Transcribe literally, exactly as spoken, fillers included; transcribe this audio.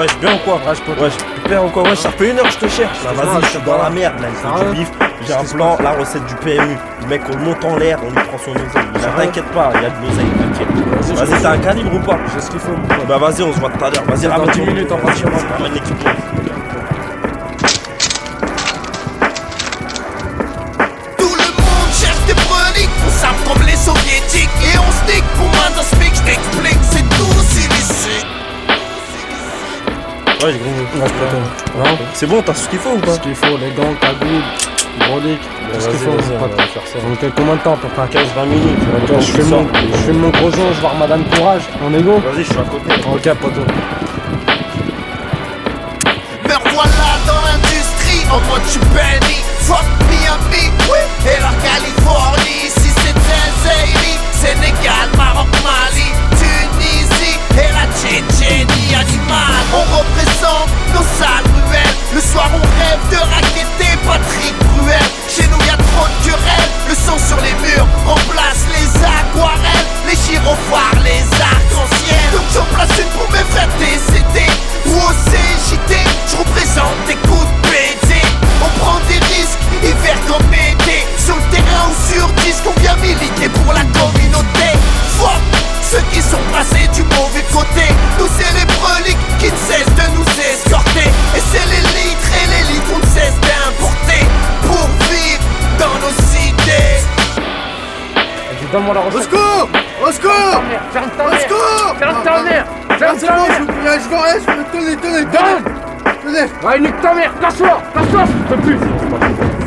wesh, bien ou quoi? Wesh, pote. Wesh, bien ou quoi? Wesh, ça fait une heure que je te cherche. Là, vas-y, je suis dans la merde, là. Il faut du bif. J'ai un plan, la recette du P M U. Le mec, on le monte en l'air, on lui prend son oseille. Là, t'inquiète pas, il y a de l'oseille, t'inquiète. Vas-y, t'as un calibre ou pas? J'ai ce qu'il faut, mon pote. Bah, vas-y, on se voit tout à l'heure. Vas-y, ramène dix minutes en partie. Ramène l'équipe. Comme les soviétiques et on se nique pour moins d'un smic, j't'explique, c'est tout illicite. Ouais, gros, Hein? c'est bon, t'as ce qu'il faut ou pas? Ce qu'il faut, les gants, cagoule, brolique, tout ce qu'il faut, mon pote. On fait combien de temps à peu près? quinze vingt minutes. Ok, je fais mon, je fais mon gros jour, je vais voir Madame Courage, on est go? Vas-y, je suis à côté. Ok, poteau. Me revoilà dans l'industrie, en mode tu bénis. Fuck Miami, oui, et la Californie. Ici c'est Tanzanie, Sénégal, Maroc, Mali, Tunisie et la Tchétchénie animale. On représente nos sales ruelles. Le soir on rêve de racketter Patrick Bruel. Chez nous y'a trop de querelles. Le sang sur les murs remplace les aquarelles, les gyrophares, les arcs-en-ciel. Donc j'en place une pour mes frères décédés. Ou au C J T, j'représente des coups de pété. On prend des risques, hiver comme été. Sur le terrain ou sur disque, on vient militer pour la communauté. Fuck ceux qui sont passés du mauvais côté. Nous c'est les breliques qui ne cessent de nous escorter. Et c'est les litres et les litres qu'on ne cesse d'importer pour vivre dans nos idées. Vas-y, donne-moi la Au recette. secours! Au secours! Ferme ta Au mère! secours! Ferme ta mère! Ah, Ferme c'est ta bon, mère! je veux rien, je veux rien, je veux... Tenez, tenez, tenez! Donne! Tenez! Ouais, nique ta mère! Casse-toi! Casse-toi! Je peux plus!